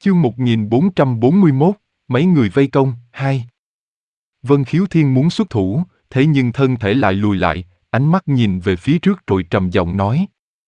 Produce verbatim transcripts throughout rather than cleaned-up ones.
Chương một nghìn bốn trăm bốn mươi mốt, mấy người vây công, hai. Vân Khiếu Thiên muốn xuất thủ, thế nhưng thân thể lại lùi lại, ánh mắt nhìn về phía trước rồi trầm giọng nói.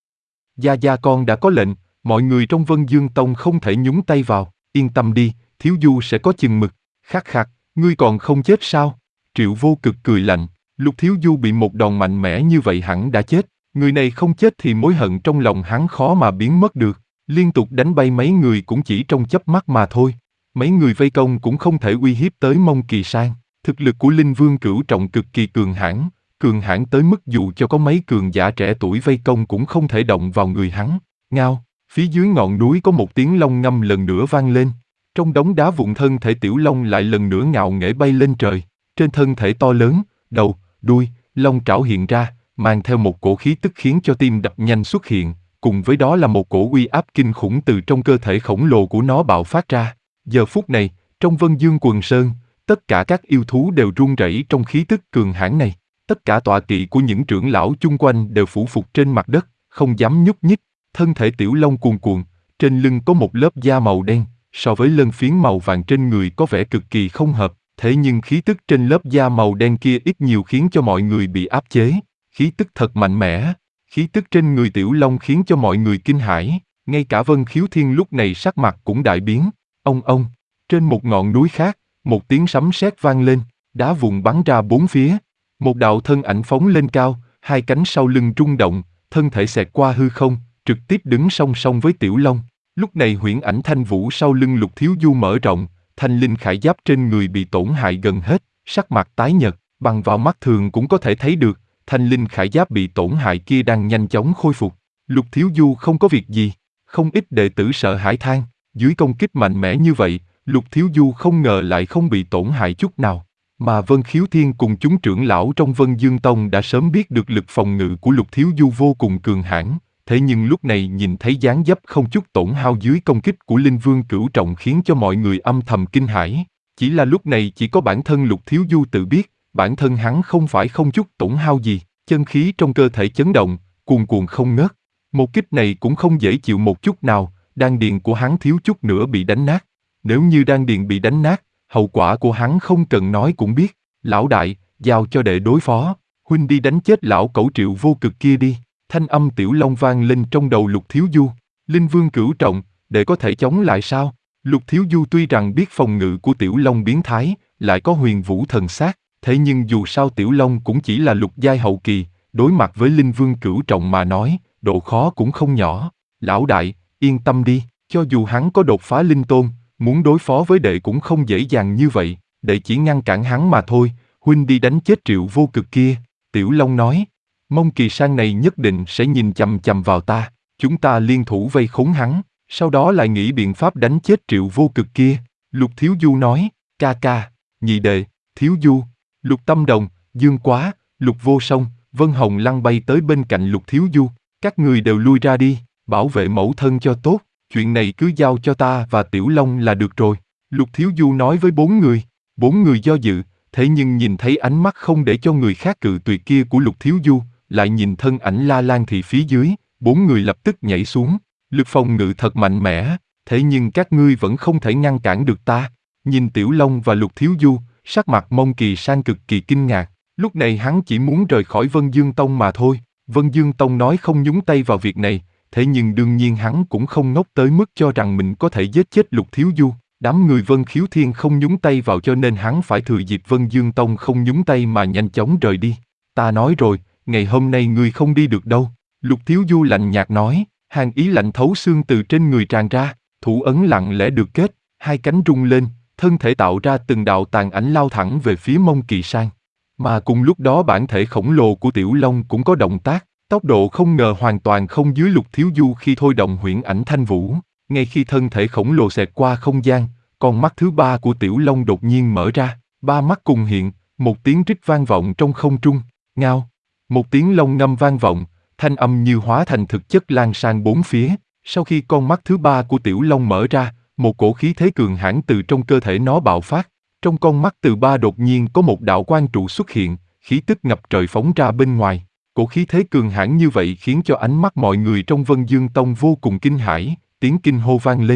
Gia Gia con đã có lệnh, mọi người trong Vân Dương Tông không thể nhúng tay vào, yên tâm đi, Thiếu Du sẽ có chừng mực. Khắc khắc, ngươi còn không chết sao? Triệu Vô Cực cười lạnh, Lục Thiếu Du bị một đòn mạnh mẽ như vậy hẳn đã chết, người này không chết thì mối hận trong lòng hắn khó mà biến mất được. Liên tục đánh bay mấy người cũng chỉ trong chớp mắt mà thôi. Mấy người vây công cũng không thể uy hiếp tới Mông Kỳ Sang. Thực lực của Linh Vương Cửu Trọng cực kỳ cường hãn, cường hãn tới mức dù cho có mấy cường giả trẻ tuổi vây công cũng không thể động vào người hắn. Ngao, phía dưới ngọn núi có một tiếng long ngâm lần nữa vang lên. Trong đống đá vụn thân thể Tiểu Long lại lần nữa ngạo nghễ bay lên trời. Trên thân thể to lớn, đầu, đuôi, long trảo hiện ra, mang theo một cổ khí tức khiến cho tim đập nhanh xuất hiện. Cùng với đó là một cổ uy áp kinh khủng từ trong cơ thể khổng lồ của nó bạo phát ra. Giờ phút này, trong Vân Dương Quần Sơn, tất cả các yêu thú đều run rẩy trong khí tức cường hãn này. Tất cả tọa kỵ của những trưởng lão chung quanh đều phủ phục trên mặt đất, không dám nhúc nhích. Thân thể Tiểu Long cuồn cuộn, trên lưng có một lớp da màu đen, so với lân phiến màu vàng trên người có vẻ cực kỳ không hợp. Thế nhưng khí tức trên lớp da màu đen kia ít nhiều khiến cho mọi người bị áp chế. Khí tức thật mạnh mẽ. Khí tức trên người Tiểu Long khiến cho mọi người kinh hãi, ngay cả Vân Khiếu Thiên lúc này sắc mặt cũng đại biến. Ông ông, trên một ngọn núi khác, một tiếng sấm sét vang lên, đá vụn bắn ra bốn phía. Một đạo thân ảnh phóng lên cao, hai cánh sau lưng rung động, thân thể xẹt qua hư không, trực tiếp đứng song song với Tiểu Long. Lúc này huyễn ảnh Thanh Vũ sau lưng Lục Thiếu Du mở rộng, thanh linh khải giáp trên người bị tổn hại gần hết, sắc mặt tái nhợt, bằng vào mắt thường cũng có thể thấy được. Thanh linh khải giáp bị tổn hại kia đang nhanh chóng khôi phục. Lục Thiếu Du không có việc gì. Không ít đệ tử sợ hãi than. Dưới công kích mạnh mẽ như vậy, Lục Thiếu Du không ngờ lại không bị tổn hại chút nào. Mà Vân Khiếu Thiên cùng chúng trưởng lão trong Vân Dương Tông đã sớm biết được lực phòng ngự của Lục Thiếu Du vô cùng cường hãn. Thế nhưng lúc này nhìn thấy dáng dấp không chút tổn hao dưới công kích của Linh Vương Cửu Trọng khiến cho mọi người âm thầm kinh hãi. Chỉ là lúc này chỉ có bản thân Lục Thiếu Du tự biết. Bản thân hắn không phải không chút tổn hao gì, chân khí trong cơ thể chấn động, cuồn cuộn không ngớt. Một kích này cũng không dễ chịu một chút nào, đan điền của hắn thiếu chút nữa bị đánh nát. Nếu như đan điền bị đánh nát, hậu quả của hắn không cần nói cũng biết. Lão đại, giao cho đệ đối phó, huynh đi đánh chết lão cẩu Triệu Vô Cực kia đi. Thanh âm Tiểu Long vang lên trong đầu Lục Thiếu Du. Linh Vương Cửu Trọng, đệ có thể chống lại sao? Lục Thiếu Du tuy rằng biết phòng ngự của Tiểu Long biến thái, lại có huyền vũ thần sát. Thế nhưng dù sao Tiểu Long cũng chỉ là lục giai hậu kỳ, đối mặt với Linh Vương Cửu Trọng mà nói, độ khó cũng không nhỏ. Lão đại, yên tâm đi, cho dù hắn có đột phá linh tôn, muốn đối phó với đệ cũng không dễ dàng như vậy, đệ chỉ ngăn cản hắn mà thôi, huynh đi đánh chết Triệu Vô Cực kia. Tiểu Long nói, Mông Kỳ Sang này nhất định sẽ nhìn chằm chằm vào ta, chúng ta liên thủ vây khốn hắn, sau đó lại nghĩ biện pháp đánh chết Triệu Vô Cực kia. Lục Thiếu Du nói, ca ca, nhị đệ, Thiếu Du. Lục Tâm Đồng, Dương Quá, Lục Vô Song, Vân Hồng Lăng bay tới bên cạnh Lục Thiếu Du. Các người đều lui ra đi, bảo vệ mẫu thân cho tốt, chuyện này cứ giao cho ta và Tiểu Long là được rồi. Lục Thiếu Du nói với bốn người. Bốn người do dự, thế nhưng nhìn thấy ánh mắt không để cho người khác cự tuyệt kia của Lục Thiếu Du, lại nhìn thân ảnh La Lan Thị phía dưới, bốn người lập tức nhảy xuống. Lực phòng ngự thật mạnh mẽ, thế nhưng các ngươi vẫn không thể ngăn cản được ta. Nhìn Tiểu Long và Lục Thiếu Du, sắc mặt Mông Kỳ Sang cực kỳ kinh ngạc, lúc này hắn chỉ muốn rời khỏi Vân Dương Tông mà thôi. Vân Dương Tông nói không nhúng tay vào việc này, thế nhưng đương nhiên hắn cũng không ngốc tới mức cho rằng mình có thể giết chết Lục Thiếu Du. Đám người Vân Khiếu Thiên không nhúng tay vào cho nên hắn phải thừa dịp Vân Dương Tông không nhúng tay mà nhanh chóng rời đi. Ta nói rồi, ngày hôm nay ngươi không đi được đâu. Lục Thiếu Du lạnh nhạt nói, hàn ý lạnh thấu xương từ trên người tràn ra, thủ ấn lặng lẽ được kết, hai cánh rung lên. Thân thể tạo ra từng đạo tàn ảnh lao thẳng về phía Mông Kỳ Sang. Mà cùng lúc đó bản thể khổng lồ của Tiểu Long cũng có động tác, tốc độ không ngờ hoàn toàn không dưới Lục Thiếu Du khi thôi động huyễn ảnh Thanh Vũ. Ngay khi thân thể khổng lồ xẹt qua không gian, con mắt thứ ba của Tiểu Long đột nhiên mở ra, ba mắt cùng hiện, một tiếng rít vang vọng trong không trung, ngao. Một tiếng long ngâm vang vọng, thanh âm như hóa thành thực chất lan sang bốn phía. Sau khi con mắt thứ ba của Tiểu Long mở ra, một cổ khí thế cường hãn từ trong cơ thể nó bạo phát. Trong con mắt từ ba đột nhiên có một đạo quang trụ xuất hiện, khí tức ngập trời phóng ra bên ngoài. Cổ khí thế cường hãn như vậy khiến cho ánh mắt mọi người trong Vân Dương Tông vô cùng kinh hãi, tiếng kinh hô vang lên.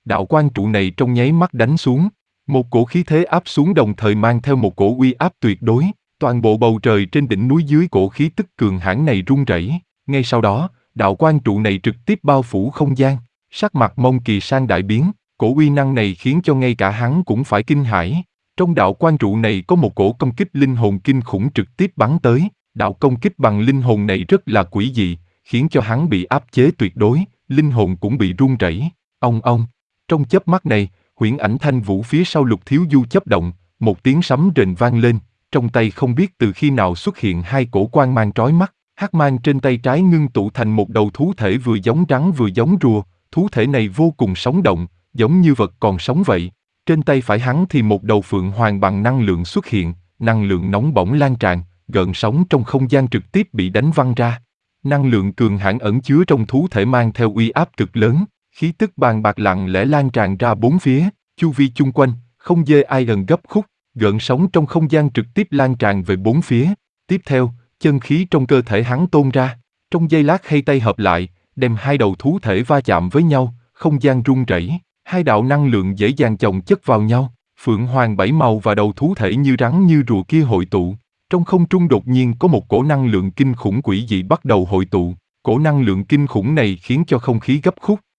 đạo quan trụ này trong nháy mắt đánh xuống. Một cổ khí thế áp xuống đồng thời mang theo một cổ uy áp tuyệt đối, toàn bộ bầu trời trên đỉnh núi dưới cổ khí tức cường hãn này rung rẩy. Ngay sau đó, đạo quan trụ này trực tiếp bao phủ không gian, sắc mặt Mông Kỳ Sang đại biến, cổ uy năng này khiến cho ngay cả hắn cũng phải kinh hãi. Trong đạo quan trụ này có một cổ công kích linh hồn kinh khủng trực tiếp bắn tới, đạo công kích bằng linh hồn này rất là quỷ dị, khiến cho hắn bị áp chế tuyệt đối, linh hồn cũng bị run rẩy. Ong ong, trong chớp mắt này, huyễn ảnh thanh vũ phía sau Lục Thiếu Du chớp động, một tiếng sấm rền vang lên, trong tay không biết từ khi nào xuất hiện hai cổ quang mang trói mắt, hắc mang trên tay trái ngưng tụ thành một đầu thú thể vừa giống rắn vừa giống rùa, thú thể này vô cùng sống động, giống như vật còn sống vậy. Trên tay phải hắn thì một đầu phượng hoàng bằng năng lượng xuất hiện, năng lượng nóng bỏng lan tràn, gợn sóng trong không gian trực tiếp bị đánh văng ra. Năng lượng cường hãn ẩn chứa trong thú thể mang theo uy áp cực lớn, khí tức bàn bạc lặng lẽ lan tràn ra bốn phía, chu vi chung quanh, không dê ai gần gấp khúc, gợn sóng trong không gian trực tiếp lan tràn về bốn phía. Tiếp theo, chân khí trong cơ thể hắn tôn ra, trong giây lát hai tay hợp lại, đem hai đầu thú thể va chạm với nhau, không gian rung rẩy, hai đạo năng lượng dễ dàng chồng chất vào nhau, phượng hoàng bảy màu và đầu thú thể như rắn như rùa kia hội tụ. Trong không trung đột nhiên có một cổ năng lượng kinh khủng quỷ dị bắt đầu hội tụ, cổ năng lượng kinh khủng này khiến cho không khí gấp khúc,